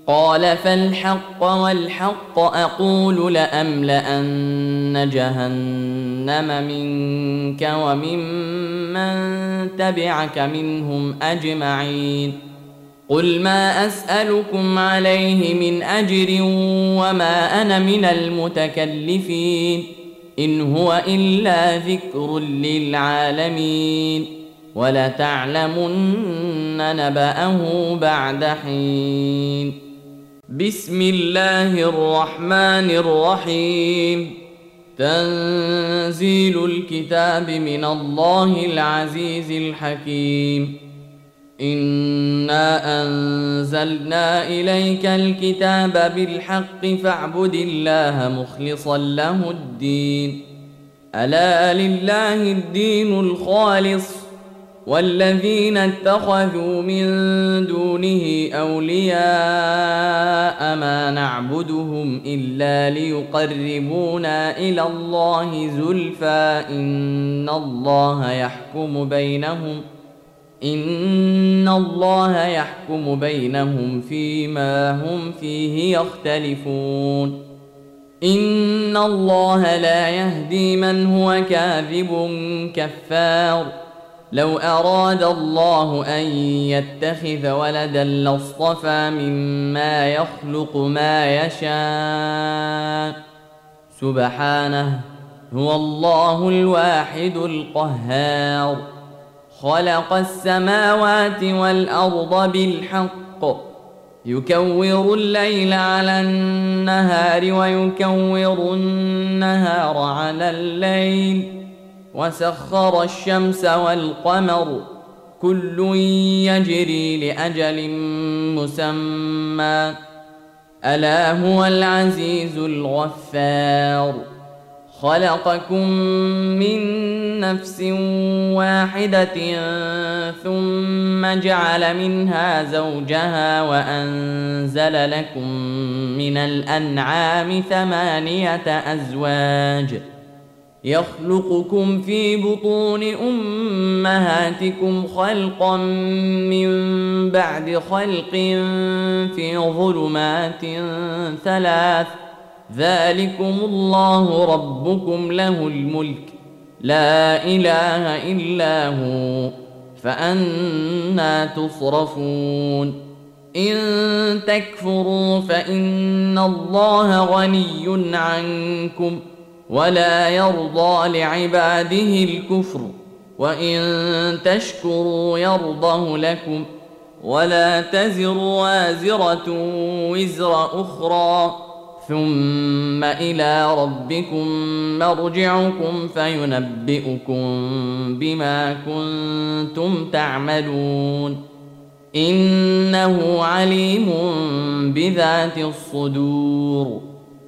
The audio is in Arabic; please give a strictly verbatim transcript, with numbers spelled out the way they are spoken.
قال فالحق والحق أقول لأملأن جهنم منك وممن تبعك منهم أجمعين قل ما أسألكم عليه من أجر وما أنا من المتكلفين إن هو إلا ذكر للعالمين ولتعلمن نبأه بعد حين بسم الله الرحمن الرحيم تنزيل الكتاب من الله العزيز الحكيم إنا أنزلنا إليك الكتاب بالحق فاعبد الله مخلصا له الدين ألا لله الدين الخالص والذين اتخذوا من دونه أولياء ما نعبدهم إلا ليقربونا إلى الله زلفى إن الله يحكم بينهم إن الله يحكم بينهم فيما هم فيه يختلفون إن الله لا يهدي من هو كاذب كفار لو أراد الله أن يتخذ ولدا لاصطفى مما يخلق ما يشاء سبحانه هو الله الواحد القهار خلق السماوات والأرض بالحق يكور الليل على النهار ويكور النهار على الليل وسخر الشمس والقمر كل يجري لأجل مسمى ألا هو العزيز الغفار خلقكم من نفس واحدة ثم جعل منها زوجها وأنزل لكم من الأنعام ثمانية أزواج يخلقكم في بطون أمهاتكم خلقا من بعد خلق في ظلمات ثلاث ذلكم الله ربكم له الملك لا إله إلا هو فأنى تصرفون إن تكفروا فإن الله غني عنكم ولا يرضى لعباده الكفر وإن تشكروا يرضه لكم ولا تزر وازرة وزر أخرى ثم إلى ربكم مرجعكم فينبئكم بما كنتم تعملون إنه عليم بذات الصدور